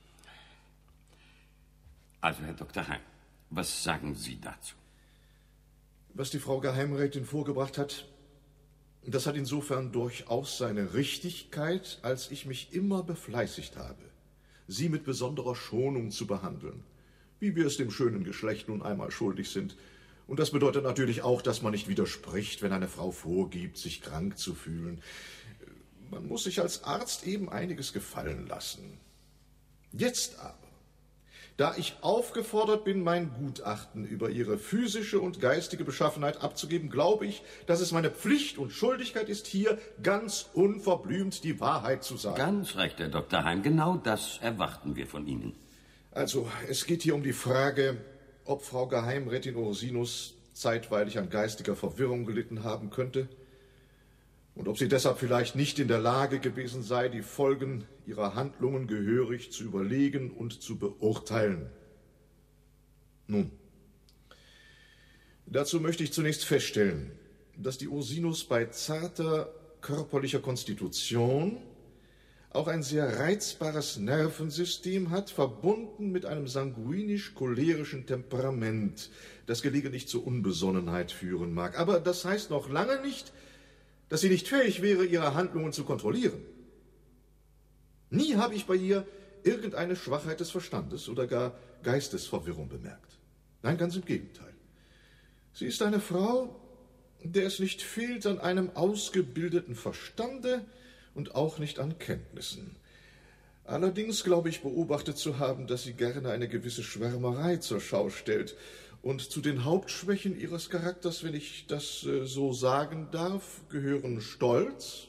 Also, Herr Doktor Heim, was sagen Sie dazu? Was die Frau Geheimrätin vorgebracht hat, das hat insofern durchaus seine Richtigkeit, als ich mich immer befleißigt habe, sie mit besonderer Schonung zu behandeln, wie wir es dem schönen Geschlecht nun einmal schuldig sind. Und das bedeutet natürlich auch, dass man nicht widerspricht, wenn eine Frau vorgibt, sich krank zu fühlen. Man muss sich als Arzt eben einiges gefallen lassen. Jetzt aber, da ich aufgefordert bin, mein Gutachten über ihre physische und geistige Beschaffenheit abzugeben, glaube ich, dass es meine Pflicht und Schuldigkeit ist, hier ganz unverblümt die Wahrheit zu sagen. Ganz recht, Herr Doktor Heim, genau das erwarten wir von Ihnen. Also, es geht hier um die Frage, ob Frau Geheimrätin Ursinus zeitweilig an geistiger Verwirrung gelitten haben könnte und ob sie deshalb vielleicht nicht in der Lage gewesen sei, die Folgen ihrer Handlungen gehörig zu überlegen und zu beurteilen. Nun, dazu möchte ich zunächst feststellen, dass die Ursinus bei zarter körperlicher Konstitution auch ein sehr reizbares Nervensystem hat, verbunden mit einem sanguinisch-cholerischen Temperament, das gelegentlich zur Unbesonnenheit führen mag. Aber das heißt noch lange nicht, dass sie nicht fähig wäre, ihre Handlungen zu kontrollieren. Nie habe ich bei ihr irgendeine Schwachheit des Verstandes oder gar Geistesverwirrung bemerkt. Nein, ganz im Gegenteil. Sie ist eine Frau, der es nicht fehlt an einem ausgebildeten Verstande und auch nicht an Kenntnissen. Allerdings glaube ich beobachtet zu haben, dass sie gerne eine gewisse Schwärmerei zur Schau stellt. Und zu den Hauptschwächen ihres Charakters, wenn ich das äh, so sagen darf, gehören Stolz,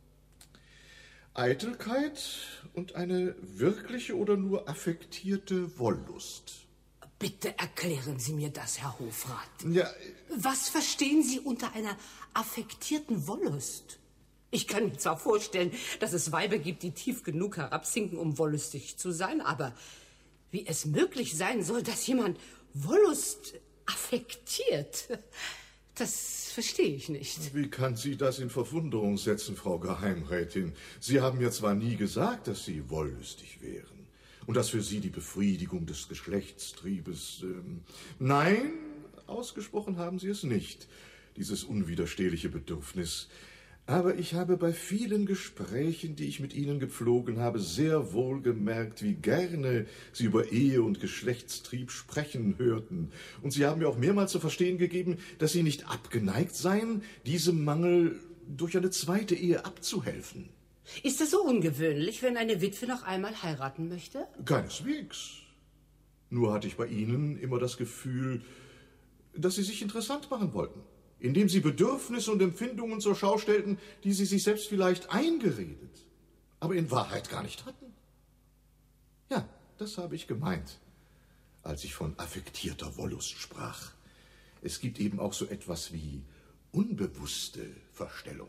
Eitelkeit und eine wirkliche oder nur affektierte Wollust. Bitte erklären Sie mir das, Herr Hofrat. Ja, Was verstehen Sie unter einer affektierten Wollust? Ich kann mir zwar vorstellen, dass es Weiber gibt, die tief genug herabsinken, um wollüstig zu sein, aber wie es möglich sein soll, dass jemand Wollust affektiert, das verstehe ich nicht. wie kann sie das in Verwunderung setzen, Frau Geheimrätin? Sie haben ja zwar nie gesagt, dass Sie wollüstig wären und dass für Sie die Befriedigung des Geschlechtstriebes... Ähm, nein, ausgesprochen haben Sie es nicht, dieses unwiderstehliche Bedürfnis. Aber ich habe bei vielen Gesprächen, die ich mit Ihnen gepflogen habe, sehr wohl gemerkt, wie gerne Sie über Ehe und Geschlechtstrieb sprechen hörten. Und Sie haben mir auch mehrmals zu verstehen gegeben, dass Sie nicht abgeneigt seien, diesem Mangel durch eine zweite Ehe abzuhelfen. Ist das so ungewöhnlich, wenn eine Witwe noch einmal heiraten möchte? Keineswegs. Nur hatte ich bei Ihnen immer das Gefühl, dass Sie sich interessant machen wollten, indem Sie Bedürfnisse und Empfindungen zur Schau stellten, die Sie sich selbst vielleicht eingeredet, aber in Wahrheit gar nicht hatten. Ja, das habe ich gemeint, als ich von affektierter Wollust sprach. Es gibt eben auch so etwas wie unbewusste Verstellung.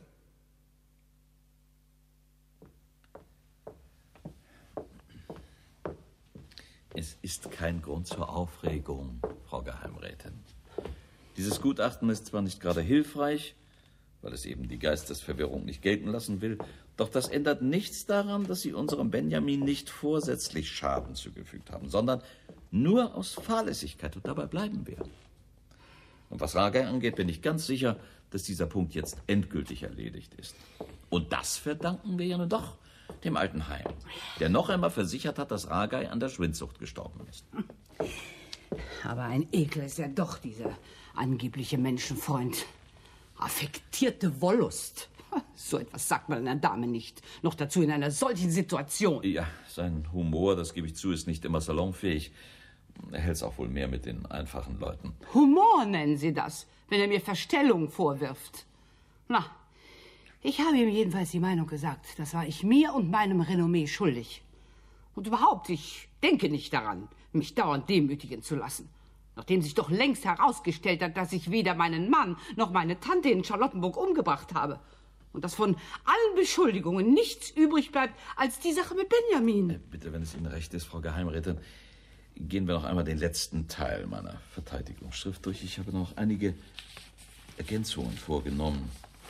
Es ist kein Grund zur Aufregung, Frau Geheimrätin. Dieses Gutachten ist zwar nicht gerade hilfreich, weil es eben die Geistesverwirrung nicht gelten lassen will, doch das ändert nichts daran, dass Sie unserem Benjamin nicht vorsätzlich Schaden zugefügt haben, sondern nur aus Fahrlässigkeit, und dabei bleiben wir. Und was Ragei angeht, bin ich ganz sicher, dass dieser Punkt jetzt endgültig erledigt ist. Und das verdanken wir ja nun doch dem alten Heim, der noch einmal versichert hat, dass Ragei an der Schwindsucht gestorben ist. Aber ein Ekel ist ja doch dieser angebliche Menschenfreund. Affektierte Wollust. So etwas sagt man einer Dame nicht. Noch dazu in einer solchen Situation. Ja, sein Humor, das gebe ich zu, ist nicht immer salonfähig. Er hält es auch wohl mehr mit den einfachen Leuten. Humor nennen Sie das, wenn er mir Verstellung vorwirft. Na, ich habe ihm jedenfalls die Meinung gesagt. Das war ich mir und meinem Renommee schuldig. Und überhaupt, ich denke nicht daran, mich dauernd demütigen zu lassen. Nachdem sich doch längst herausgestellt hat, dass ich weder meinen Mann noch meine Tante in Charlottenburg umgebracht habe. Und dass von allen Beschuldigungen nichts übrig bleibt als die Sache mit Benjamin. Äh, bitte, wenn es Ihnen recht ist, Frau Geheimrätin, gehen wir noch einmal den letzten Teil meiner Verteidigungsschrift durch. Ich habe noch einige Ergänzungen vorgenommen.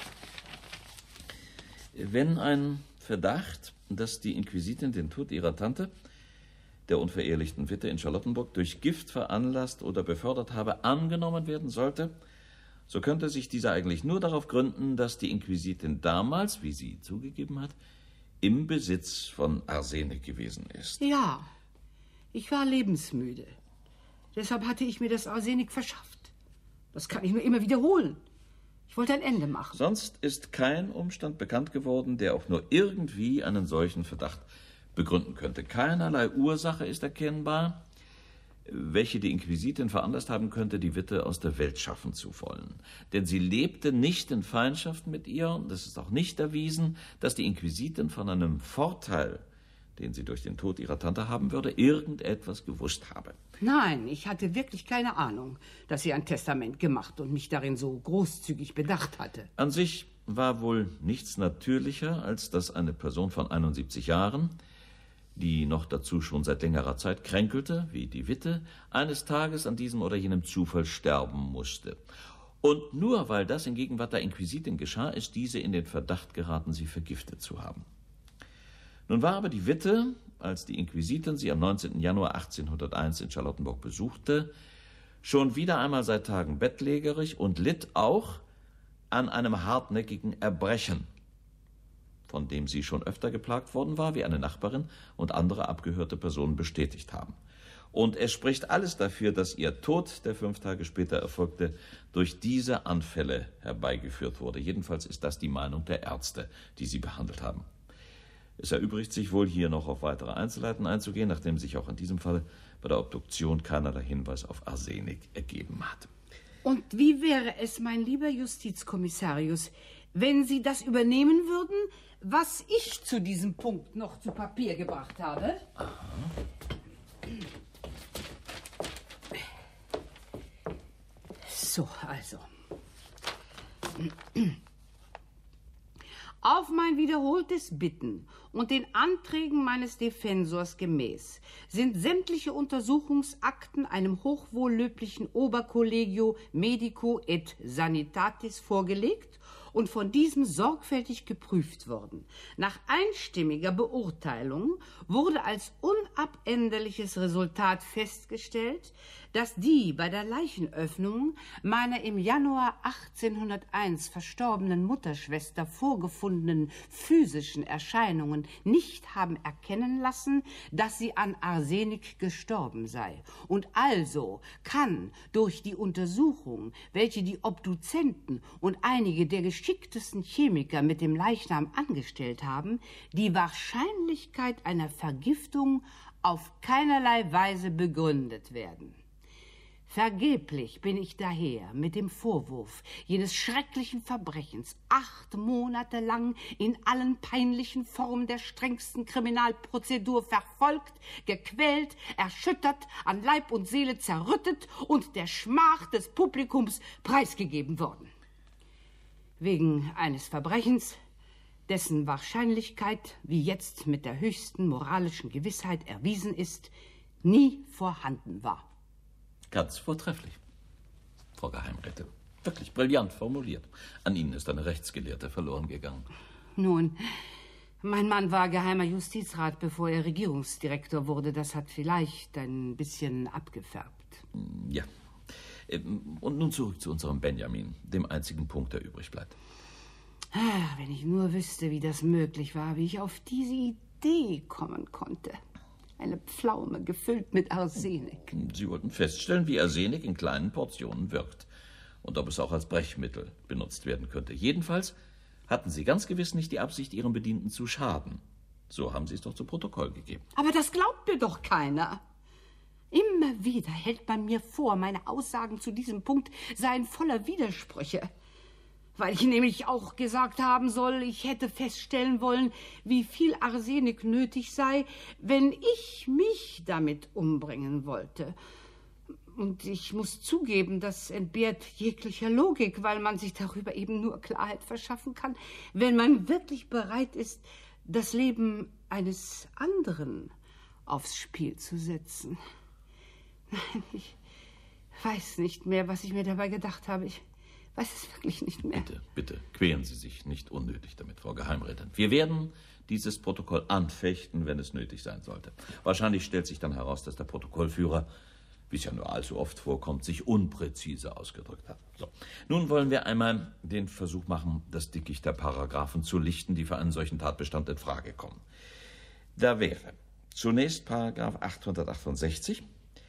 Wenn ein Verdacht, dass die Inquisitin den Tod ihrer Tante, der unverehelichten Witwe in Charlottenburg, durch Gift veranlasst oder befördert habe, angenommen werden sollte, so könnte sich dieser eigentlich nur darauf gründen, dass die Inquisitin damals, wie sie zugegeben hat, im Besitz von Arsenik gewesen ist. Ja, ich war lebensmüde. Deshalb hatte ich mir das Arsenik verschafft. Das kann ich nur immer wiederholen. Ich wollte ein Ende machen. Sonst ist kein Umstand bekannt geworden, der auch nur irgendwie einen solchen Verdacht begründen könnte. Keinerlei Ursache ist erkennbar, welche die Inquisitin veranlasst haben könnte, die Witwe aus der Welt schaffen zu wollen. Denn sie lebte nicht in Feindschaft mit ihr, und es ist auch nicht erwiesen, dass die Inquisitin von einem Vorteil, den sie durch den Tod ihrer Tante haben würde, irgendetwas gewusst habe. Nein, ich hatte wirklich keine Ahnung, dass sie ein Testament gemacht und mich darin so großzügig bedacht hatte. An sich war wohl nichts natürlicher, als dass eine Person von einundsiebzig Jahren, die noch dazu schon seit längerer Zeit kränkelte, wie die Witwe, eines Tages an diesem oder jenem Zufall sterben musste. Und nur weil das in Gegenwart der Inquisitin geschah, ist diese in den Verdacht geraten, sie vergiftet zu haben. Nun war aber die Witte, als die Inquisitin sie am neunzehnten Januar achtzehnhunderteins in Charlottenburg besuchte, schon wieder einmal seit Tagen bettlägerig und litt auch an einem hartnäckigen Erbrechen, von dem sie schon öfter geplagt worden war, wie eine Nachbarin und andere abgehörte Personen bestätigt haben. Und es spricht alles dafür, dass ihr Tod, der fünf Tage später erfolgte, durch diese Anfälle herbeigeführt wurde. Jedenfalls ist das die Meinung der Ärzte, die sie behandelt haben. Es erübrigt sich wohl, hier noch auf weitere Einzelheiten einzugehen, nachdem sich auch in diesem Fall bei der Obduktion keinerlei Hinweis auf Arsenik ergeben hat. Und wie wäre es, mein lieber Justizkommissarius, wenn Sie das übernehmen würden, was ich zu diesem Punkt noch zu Papier gebracht habe? Aha. So, also. Auf mein wiederholtes Bitten und den Anträgen meines Defensors gemäß sind sämtliche Untersuchungsakten einem hochwohllöblichen Obercollegio Medico et Sanitatis vorgelegt und von diesem sorgfältig geprüft worden. Nach einstimmiger Beurteilung wurde als unabänderliches Resultat festgestellt, dass die bei der Leichenöffnung meiner im Januar achtzehnhunderteins verstorbenen Mutterschwester vorgefundenen physischen Erscheinungen nicht haben erkennen lassen, dass sie an Arsenik gestorben sei. Und also kann durch die Untersuchung, welche die Obduzenten und einige der geschicktesten Chemiker mit dem Leichnam angestellt haben, die Wahrscheinlichkeit einer Vergiftung auf keinerlei Weise begründet werden. Vergeblich bin ich daher mit dem Vorwurf jenes schrecklichen Verbrechens acht Monate lang in allen peinlichen Formen der strengsten Kriminalprozedur verfolgt, gequält, erschüttert, an Leib und Seele zerrüttet und der Schmach des Publikums preisgegeben worden. Wegen eines Verbrechens, dessen Wahrscheinlichkeit, wie jetzt mit der höchsten moralischen Gewissheit erwiesen ist, nie vorhanden war. Ganz vortrefflich, Frau Geheimrätin. Wirklich brillant formuliert. An Ihnen ist eine Rechtsgelehrte verloren gegangen. Nun, mein Mann war geheimer Justizrat, bevor er Regierungsdirektor wurde. Das hat vielleicht ein bisschen abgefärbt. Ja. Und nun zurück zu unserem Benjamin, dem einzigen Punkt, der übrig bleibt. Ach, wenn ich nur wüsste, wie das möglich war, wie ich auf diese Idee kommen konnte. Eine Pflaume gefüllt mit Arsenik. Sie wollten feststellen, wie Arsenik in kleinen Portionen wirkt und ob es auch als Brechmittel benutzt werden könnte. Jedenfalls hatten Sie ganz gewiss nicht die Absicht, Ihren Bedienten zu schaden. So haben Sie es doch zu Protokoll gegeben. Aber das glaubt mir doch keiner. Immer wieder hält man mir vor, meine Aussagen zu diesem Punkt seien voller Widersprüche. Weil ich nämlich auch gesagt haben soll, ich hätte feststellen wollen, wie viel Arsenik nötig sei, wenn ich mich damit umbringen wollte. Und ich muss zugeben, das entbehrt jeglicher Logik, weil man sich darüber eben nur Klarheit verschaffen kann, wenn man wirklich bereit ist, das Leben eines anderen aufs Spiel zu setzen. Nein, ich weiß nicht mehr, was ich mir dabei gedacht habe. Ich weiß es wirklich nicht mehr. Bitte, bitte, quälen Sie sich nicht unnötig damit, Frau Geheimrätin. Wir werden dieses Protokoll anfechten, wenn es nötig sein sollte. Wahrscheinlich stellt sich dann heraus, dass der Protokollführer, wie es ja nur allzu oft vorkommt, sich unpräzise ausgedrückt hat. So. Nun wollen wir einmal den Versuch machen, das Dickicht der Paragraphen zu lichten, die für einen solchen Tatbestand in Frage kommen. Da wäre zunächst Paragraph achthundertachtundsechzig,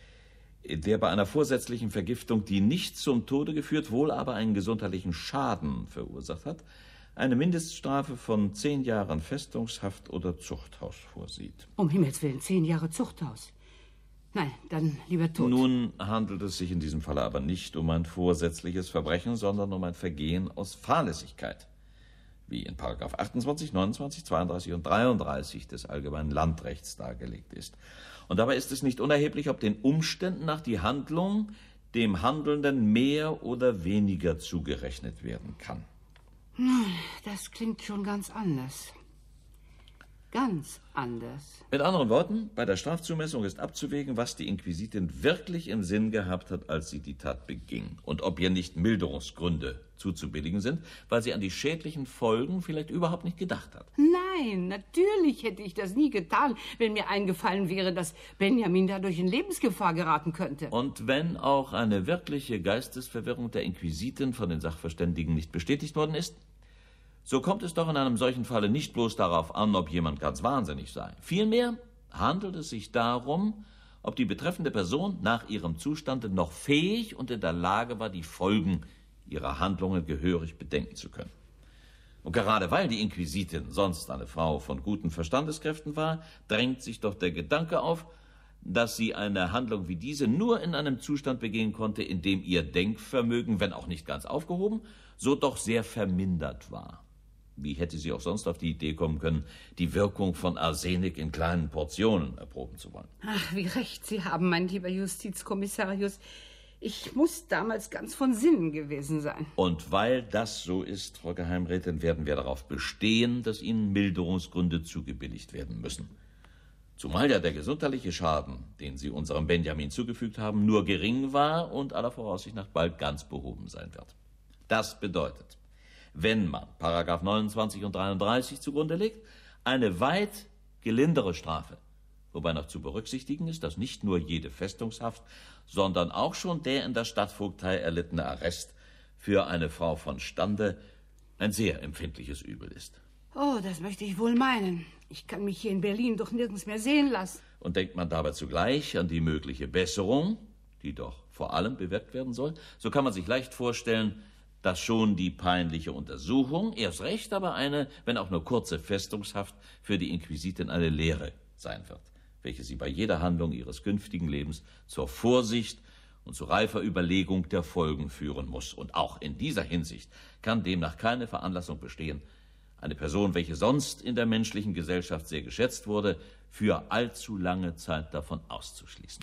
der bei einer vorsätzlichen Vergiftung, die nicht zum Tode geführt, wohl aber einen gesundheitlichen Schaden verursacht hat, eine Mindeststrafe von zehn Jahren Festungshaft oder Zuchthaus vorsieht. Um Himmels Willen, zehn Jahre Zuchthaus. Nein, dann lieber tot. Nun handelt es sich in diesem Falle aber nicht um ein vorsätzliches Verbrechen, sondern um ein Vergehen aus Fahrlässigkeit, wie in Paragraph achtundzwanzig, neunundzwanzig, zweiunddreißig und dreiunddreißig des Allgemeinen Landrechts dargelegt ist. Und dabei ist es nicht unerheblich, ob den Umständen nach die Handlung dem Handelnden mehr oder weniger zugerechnet werden kann. Das klingt schon ganz anders. ganz anders. Mit anderen Worten, bei der Strafzumessung ist abzuwägen, was die Inquisitin wirklich im Sinn gehabt hat, als sie die Tat beging. Und ob ihr nicht Milderungsgründe zuzubilligen sind, weil sie an die schädlichen Folgen vielleicht überhaupt nicht gedacht hat. Nein, natürlich hätte ich das nie getan, wenn mir eingefallen wäre, dass Benjamin dadurch in Lebensgefahr geraten könnte. Und wenn auch eine wirkliche Geistesverwirrung der Inquisitin von den Sachverständigen nicht bestätigt worden ist, so kommt es doch in einem solchen Falle nicht bloß darauf an, ob jemand ganz wahnsinnig sei. Vielmehr handelt es sich darum, ob die betreffende Person nach ihrem Zustande noch fähig und in der Lage war, die Folgen ihrer Handlungen gehörig bedenken zu können. Und gerade weil die Inquisitin sonst eine Frau von guten Verstandeskräften war, drängt sich doch der Gedanke auf, dass sie eine Handlung wie diese nur in einem Zustand begehen konnte, in dem ihr Denkvermögen, wenn auch nicht ganz aufgehoben, so doch sehr vermindert war. Wie hätte sie auch sonst auf die Idee kommen können, die Wirkung von Arsenik in kleinen Portionen erproben zu wollen? Ach, wie recht Sie haben, mein lieber Justizkommissarius. Ich muss damals ganz von Sinnen gewesen sein. Und weil das so ist, Frau Geheimrätin, werden wir darauf bestehen, dass Ihnen Milderungsgründe zugebilligt werden müssen. Zumal ja der gesundheitliche Schaden, den Sie unserem Benjamin zugefügt haben, nur gering war und aller Voraussicht nach bald ganz behoben sein wird. Das bedeutet, wenn man Paragraph neunundzwanzig und dreiunddreißig zugrunde legt, eine weit gelindere Strafe. Wobei noch zu berücksichtigen ist, dass nicht nur jede Festungshaft, sondern auch schon der in der Stadtvogtei erlittene Arrest für eine Frau von Stande ein sehr empfindliches Übel ist. Oh, das möchte ich wohl meinen. Ich kann mich hier in Berlin doch nirgends mehr sehen lassen. Und denkt man dabei zugleich an die mögliche Besserung, die doch vor allem bewirkt werden soll, so kann man sich leicht vorstellen, dass schon die peinliche Untersuchung, erst recht aber eine, wenn auch nur kurze Festungshaft, für die Inquisitin eine Lehre sein wird, welche sie bei jeder Handlung ihres künftigen Lebens zur Vorsicht und zu reifer Überlegung der Folgen führen muss. Und auch in dieser Hinsicht kann demnach keine Veranlassung bestehen, eine Person, welche sonst in der menschlichen Gesellschaft sehr geschätzt wurde, für allzu lange Zeit davon auszuschließen.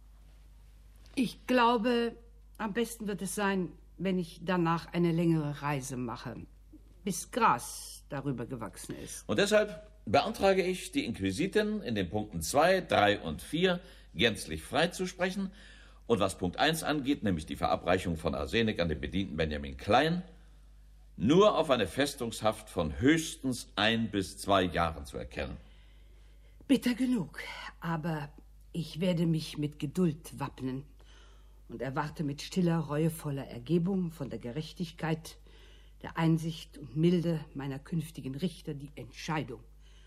Ich glaube, am besten wird es sein, wenn ich danach eine längere Reise mache, bis Gras darüber gewachsen ist. Und deshalb beantrage ich, die Inquisitin in den Punkten zwei, drei und vier gänzlich freizusprechen. Und was Punkt eins angeht, nämlich die Verabreichung von Arsenik an den Bedienten Benjamin Klein, nur auf eine Festungshaft von höchstens ein bis zwei Jahren zu erkennen. Bitter genug, aber ich werde mich mit Geduld wappnen und erwarte mit stiller, reuevoller Ergebung von der Gerechtigkeit, der Einsicht und Milde meiner künftigen Richter die Entscheidung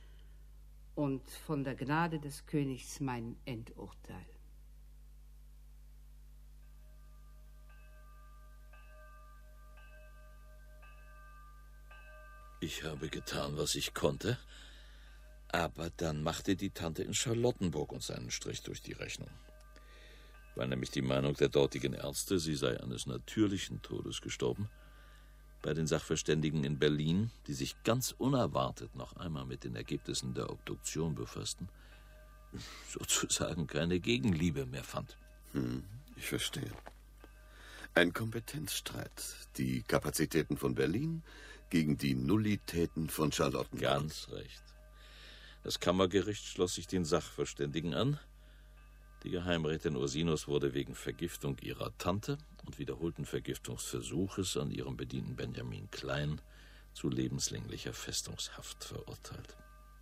und von der Gnade des Königs mein Endurteil. Ich habe getan, was ich konnte, aber dann machte die Tante in Charlottenburg uns einen Strich durch die Rechnung. Weil nämlich die Meinung der dortigen Ärzte, sie sei eines natürlichen Todes gestorben, bei den Sachverständigen in Berlin, die sich ganz unerwartet noch einmal mit den Ergebnissen der Obduktion befassten, sozusagen keine Gegenliebe mehr fand. Hm, ich verstehe. Ein Kompetenzstreit. Die Kapazitäten von Berlin gegen die Nullitäten von Charlottenburg. Ganz recht. Das Kammergericht schloss sich den Sachverständigen an. Die Geheimrätin Ursinus wurde wegen Vergiftung ihrer Tante und wiederholten Vergiftungsversuches an ihrem Bedienten Benjamin Klein zu lebenslänglicher Festungshaft verurteilt.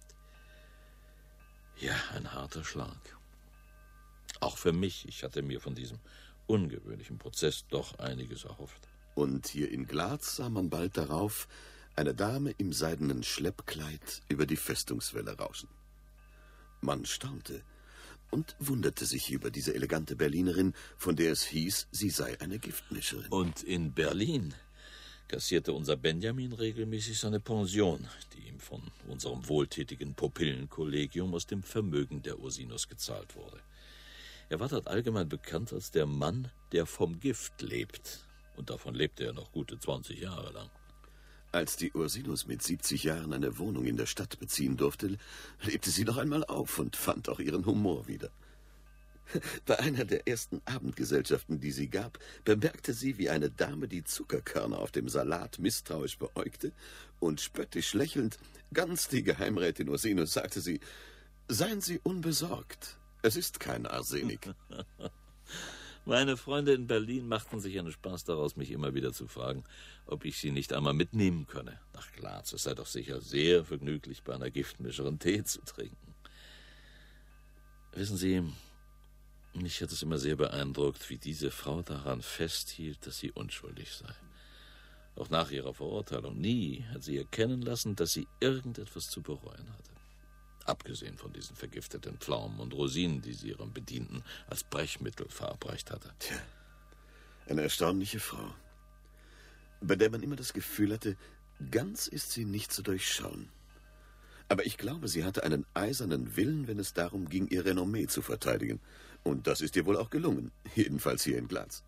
Ja, ein harter Schlag. Auch für mich. Ich hatte mir von diesem ungewöhnlichen Prozess doch einiges erhofft. Und hier in Glatz sah man bald darauf eine Dame im seidenen Schleppkleid über die Festungswelle rauschen. Man staunte und wunderte sich über diese elegante Berlinerin, von der es hieß, sie sei eine Giftmischerin. Und in Berlin kassierte unser Benjamin regelmäßig seine Pension, die ihm von unserem wohltätigen Pupillenkollegium aus dem Vermögen der Ursinus gezahlt wurde. Er war dort allgemein bekannt als der Mann, der vom Gift lebt. Und davon lebte er noch gute zwanzig Jahre lang. Als die Ursinus mit siebzig Jahren eine Wohnung in der Stadt beziehen durfte, lebte sie noch einmal auf und fand auch ihren Humor wieder. Bei einer der ersten Abendgesellschaften, die sie gab, bemerkte sie, wie eine Dame die Zuckerkörner auf dem Salat misstrauisch beäugte und spöttisch lächelnd, ganz die Geheimrätin Ursinus, sagte sie, seien Sie unbesorgt, es ist kein Arsenik. Meine Freunde in Berlin machten sich einen Spaß daraus, mich immer wieder zu fragen, ob ich sie nicht einmal mitnehmen könne. Nach Glatz, es sei doch sicher sehr vergnüglich, bei einer Giftmischerin Tee zu trinken. Wissen Sie, mich hat es immer sehr beeindruckt, wie diese Frau daran festhielt, dass sie unschuldig sei. Auch nach ihrer Verurteilung nie hat sie erkennen lassen, dass sie irgendetwas zu bereuen hatte. Abgesehen von diesen vergifteten Pflaumen und Rosinen, die sie ihrem Bedienten als Brechmittel verabreicht hatte. Tja, eine erstaunliche Frau, bei der man immer das Gefühl hatte, ganz ist sie nicht zu durchschauen. Aber ich glaube, sie hatte einen eisernen Willen, wenn es darum ging, ihr Renommee zu verteidigen. Und das ist ihr wohl auch gelungen, jedenfalls hier in Glatz.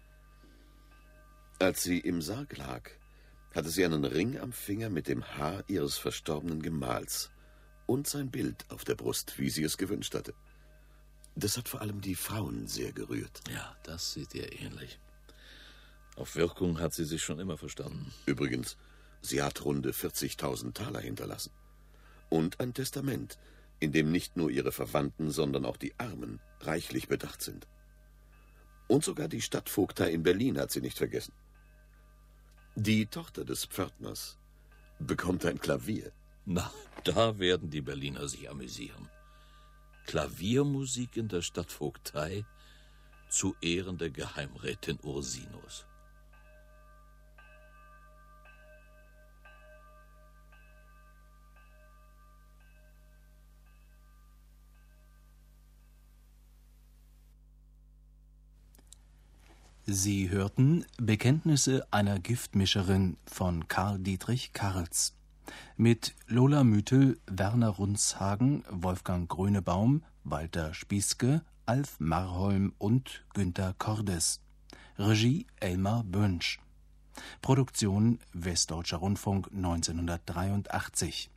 Als sie im Sarg lag, hatte sie einen Ring am Finger mit dem Haar ihres verstorbenen Gemahls und sein Bild auf der Brust, wie sie es gewünscht hatte. Das hat vor allem die Frauen sehr gerührt. Ja, das sieht ihr ähnlich. Auf Wirkung hat sie sich schon immer verstanden. Übrigens, sie hat runde vierzigtausend Taler hinterlassen. Und ein Testament, in dem nicht nur ihre Verwandten, sondern auch die Armen reichlich bedacht sind. Und sogar die Stadtvogtei in Berlin hat sie nicht vergessen. Die Tochter des Pförtners bekommt ein Klavier. Na, da werden die Berliner sich amüsieren. Klaviermusik in der Stadtvogtei zu Ehren der Geheimrätin Ursinus. Sie hörten Bekenntnisse einer Giftmischerin von Karl Dietrich Karls mit Lola Müthel, Werner Runzhagen, Wolfgang Grönebaum, Walter Spieske, Alf Marholm und Günter Cordes. Regie Elmar Bönsch. Produktion Westdeutscher Rundfunk neunzehnhundertdreiundachtzig.